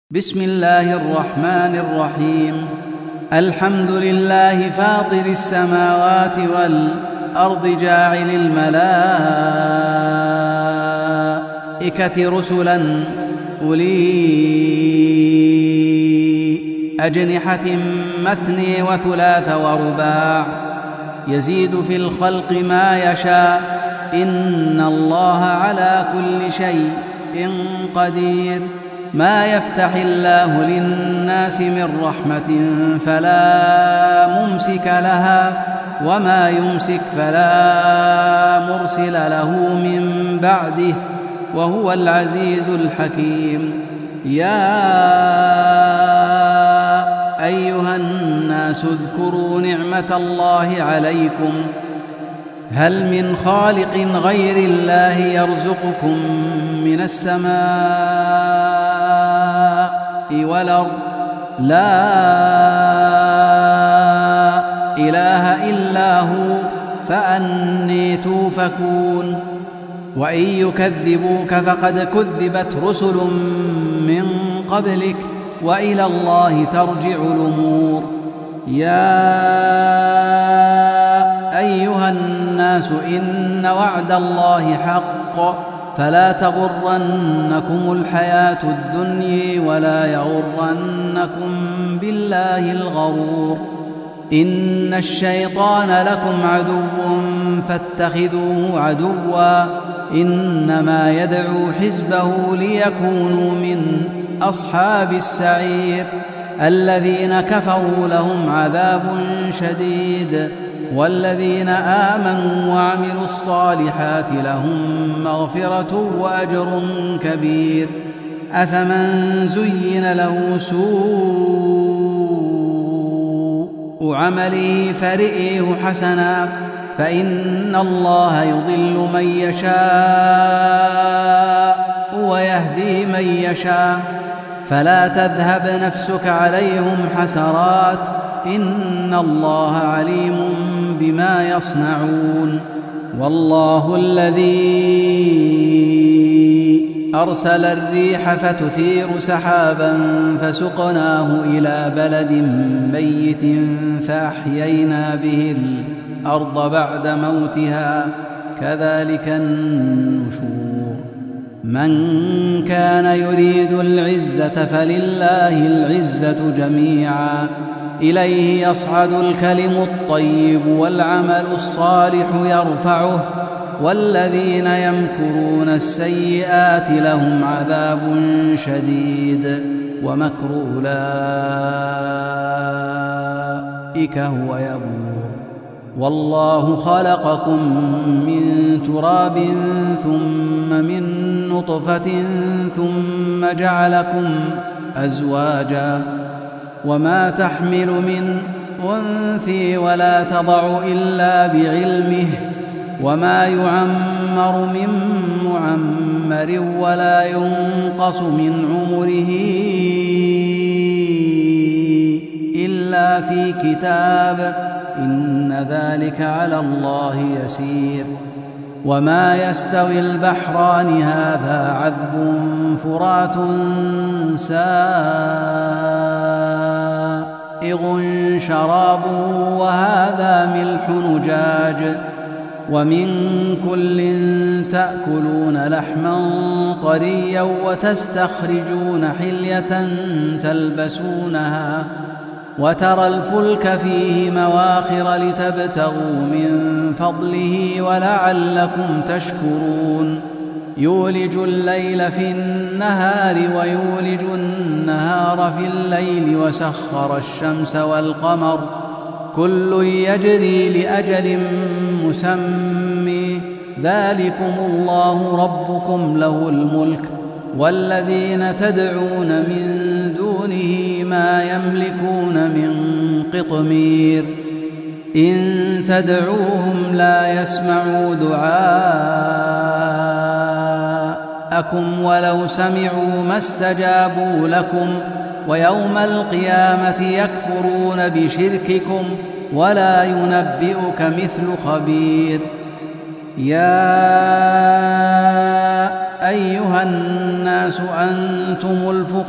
بسم الله الرحمن الرحيم. الحمد لله فاطر السماوات والأرض جاعل الملائكة رسلا أولي أجنحة مثني وثلاث ورباع يزيد في الخلق ما يشاء إن الله على كل شيء قدير. ما يفتح الله للناس من رحمة فلا ممسك لها وما يمسك فلا مرسل له من بعده وهو العزيز الحكيم. يا أيها الناس اذكروا نعمة الله عليكم هل من خالق غير الله يرزقكم من السماء والأرض؟ لا إله إلا هو فأني توفكون. وإن يكذبوك فقد كذبت رسل من قبلك وإلى الله ترجع الأمور. يا أيها الناس إن وعد الله حق فلا تغرنكم الحياة الدنيا ولا يغرنكم بالله الغرور. إن الشيطان لكم عدو فاتخذوه عدوا إنما يدعو حزبه ليكونوا من أصحاب السعير. الذين كفروا لهم عذاب شديد والذين آمنوا وعملوا الصالحات لهم مغفرة وأجر كبير. أفمن زين له سوء عمله فرئيه حسنا فإن الله يضل من يشاء ويهدي من يشاء فلا تذهب نفسك عليهم حسرات إن الله عليم بما يصنعون. والله الذي أرسل الريح فتثير سحابا فسقناه إلى بلد ميت فأحيينا به الأرض بعد موتها كذلك النشور. من كان يريد العزة فلله العزة جميعا إليه يصعد الكلم الطيب والعمل الصالح يرفعه والذين يمكرون السيئات لهم عذاب شديد ومكر أولئك هو يبور. والله خلقكم من تراب ثم من نطفة ثم جعلكم أزواجا وما تحمل من أنثى ولا تضع إلا بعلمه وما يعمر من معمر ولا ينقص من عمره إلا في كتاب إن ذلك على الله يسير. وما يستوي البحران هذا عذب فرات سائغ شرابه وهذا ملح نجاج ومن كل تأكلون لحما طريا وتستخرجون حلية تلبسونها وترى الفلك فيه مواخر لتبتغوا من فضله ولعلكم تشكرون. يولج الليل في النهار ويولج النهار في الليل وسخر الشمس والقمر كل يجري لأجل مسمى ذلكم الله ربكم له الملك والذين تدعون من دونه ما يملكون من قطمير. إن تدعوهم لا يسمعوا دعاءكم ولو سمعوا ما استجابوا لكم ويوم القيامة يكفرون بشرككم ولا ينبئك مثل خبير. يا أيها الناس أنتم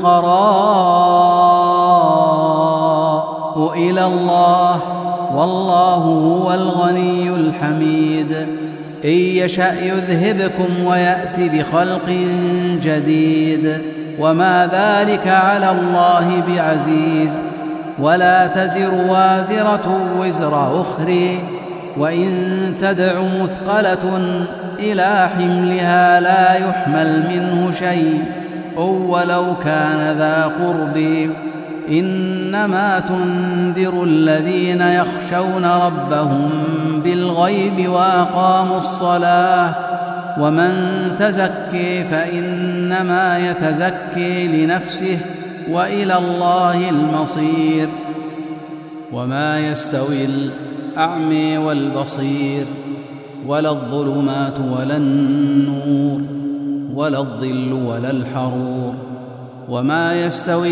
الفقراء إلى الله والله هو الغني الحميد إن يشأ يذهبكم ويأت بخلق جديد وما ذلك على الله بعزيز ولا تزر وازرة وزر أخرى وإن تدع مثقلة إلى حملها لا يحمل منه شيء ولو كان ذا قرب إنما تنذر الذين يخشون ربهم بالغيب وأقاموا الصلاة ومن تزكي فإنما يتزكي لنفسه وإلى الله المصير وما يستوي الأعمى والبصير ولا الظلمات ولا النور ولا الظل ولا الحرور وما يستوي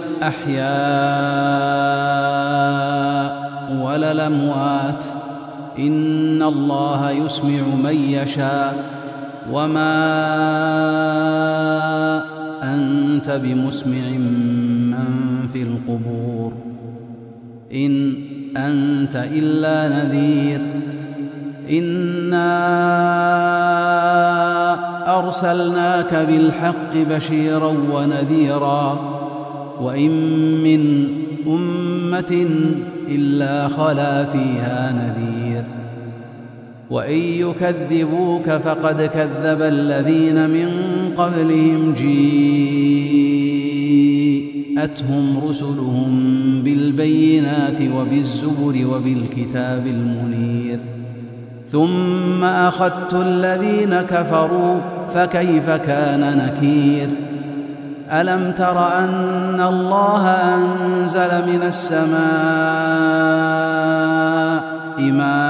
الأحياء ولا الأموات إن الله يسمع من يشاء وما أنت بمسمع من في القبور إن أنت إلا نذير إنا أرسلناك بالحق بشيرا ونذيرا وإن من أمة إلا خلا فيها نذير وإن يكذبوك فقد كذب الذين من قبلهم جاءتهم رسلهم بالبينات وبالزبر وبالكتاب المنير ثم أخذت الذين كفروا فكيف كان نكير ألم تر أن الله أنزل من السماء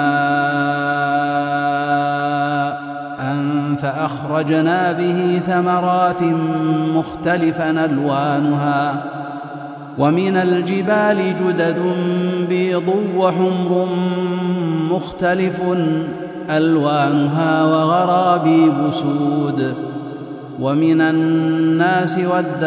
ماء فأخرجنا به ثمرات مختلفا ألوانها ومن الجبال جدد بيض وحمر مختلف ألوانها وغرابيب سود ومن الناس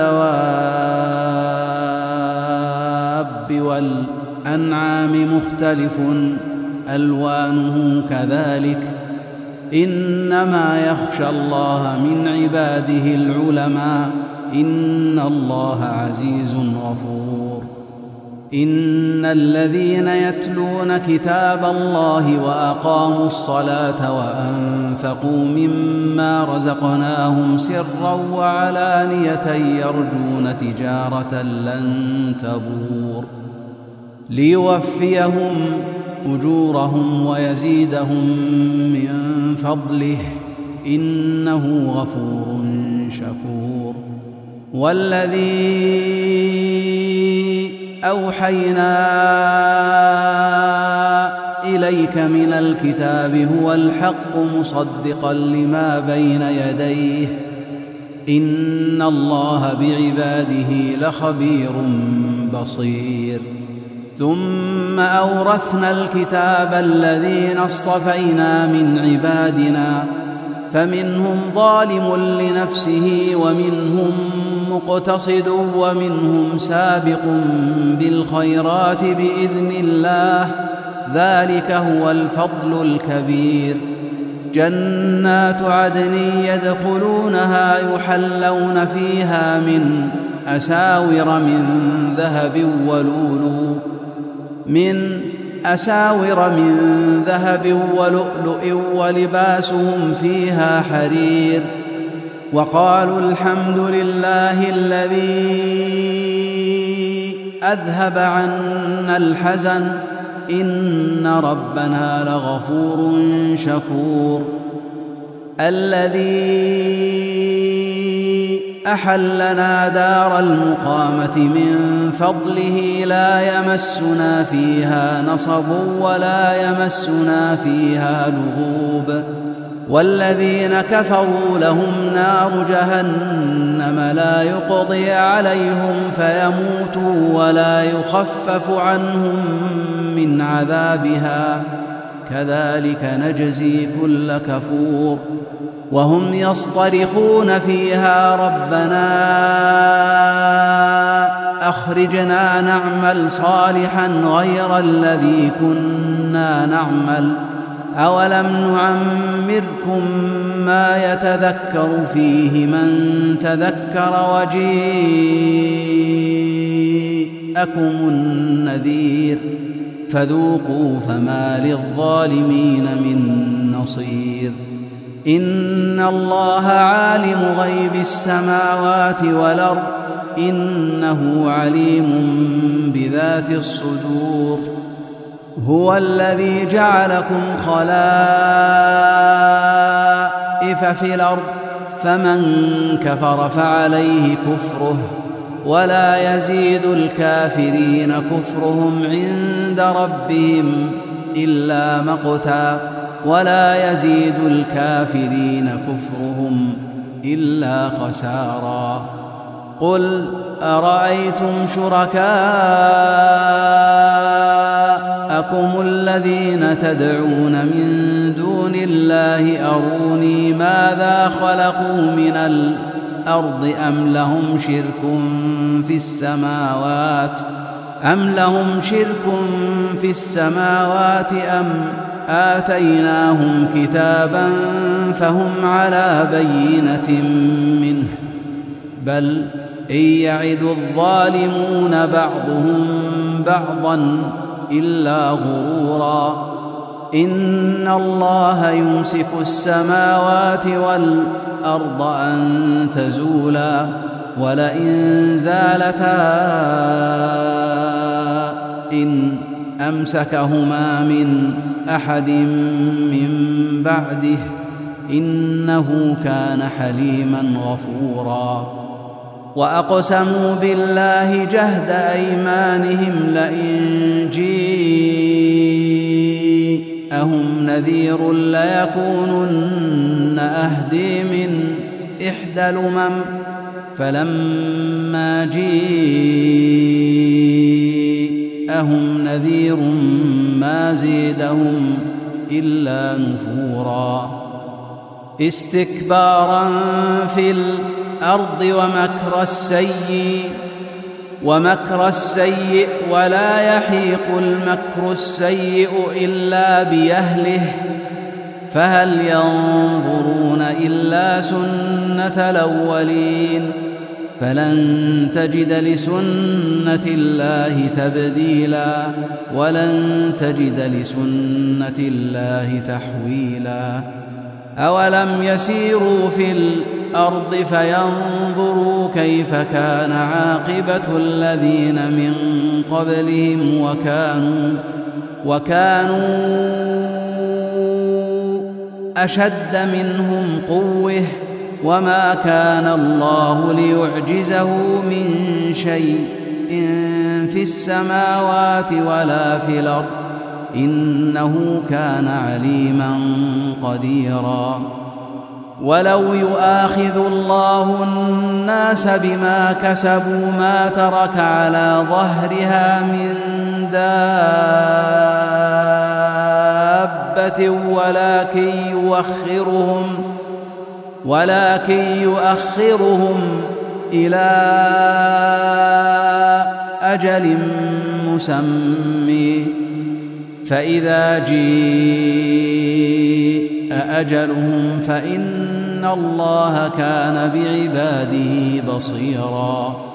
والدواب والأنعام مختلف ألوانه كذلك إنما يخشى الله من عباده العلماء إن الله عزيز غفور إن الذين يتلون كتاب الله وأقاموا الصلاة وأنفقوا مما رزقناهم سرا وعلانية يرجون تجارة لن تبور ليوفيهم أجورهم ويزيدهم من فضله إنه غفور شكور والذي أوحينا إليك من الكتاب هو الحق مصدقا لما بين يديه إن الله بعباده لخبير بصير ثم أورثنا الكتاب الذين اصطفينا من عبادنا فمنهم ظالم لنفسه ومنهم مقتصد ومنهم سابق بالخيرات بإذن الله ذلك هو الفضل الكبير جنات عدن يدخلونها يحلون فيها من أساور من ذهب ولؤلؤ ولباسهم فيها حرير وقالوا الحمد لله الذي أذهب عنا الحزن إن ربنا لغفور شكور الذي أحلنا دار المقامة من فضله لا يمسنا فيها نصب ولا يمسنا فيها لغوب والذين كفروا لهم نار جهنم لا يقضي عليهم فيموتوا ولا يخفف عنهم من عذابها كذلك نجزي كل كفور. وهم يصطرخون فيها ربنا أخرجنا نعمل صالحا غير الذي كنا نعمل أولم نعمركم ما يتذكر فيه من تذكر وجيءكم النذير فذوقوا فما للظالمين من نصير. إن الله عالم غيب السماوات والأرض إنه عليم بذات الصدور. هو الذي جعلكم خلائف في الأرض فمن كفر فعليه كفره ولا يزيد الكافرين كفرهم عند ربهم إلا مقتا ولا يزيد الكافرين كفرهم إلا خسارا. قل أرأيتم شركاءكم الذين تدعون من دون الله أروني ماذا خلقوا من الأرض أم لهم شرك في السماوات أم آتيناهم كتابا فهم على بينة منه بل إن يعد الظالمون بعضهم بعضا إلا غرورا. إن الله يمسك السماوات والأرض أن تزولا ولئن زالتا إن أمسكهما من أحد من بعده إنه كان حليما غفورا. وأقسموا بالله جهد أيمانهم لئن جيءهم نذير ليكونن أهدي من إحدى الأمم فلما جيءهم نذير ما زيدهم إلا نفورا. استكبارا في الأرض ومكر السيء ولا يحيق المكر السيء إلا بأهله فهل ينظرون إلا سنة الأولين فلن تجد لسنة الله تبديلا ولن تجد لسنة الله تحويلا. أولم يسيروا في الأرض فينظروا كيف كان عاقبة الذين من قبلهم وكانوا أشد منهم قوة وما كان الله ليعجزه من شيء في السماوات ولا في الأرض إنه كان عليما قديرا. ولو يؤاخذ الله الناس بما كسبوا ما ترك على ظهرها من دابة ولكن يؤخرهم إلى أجل مسمى فإذا جاء أجلهم فإن الله كان بعباده بصيرا.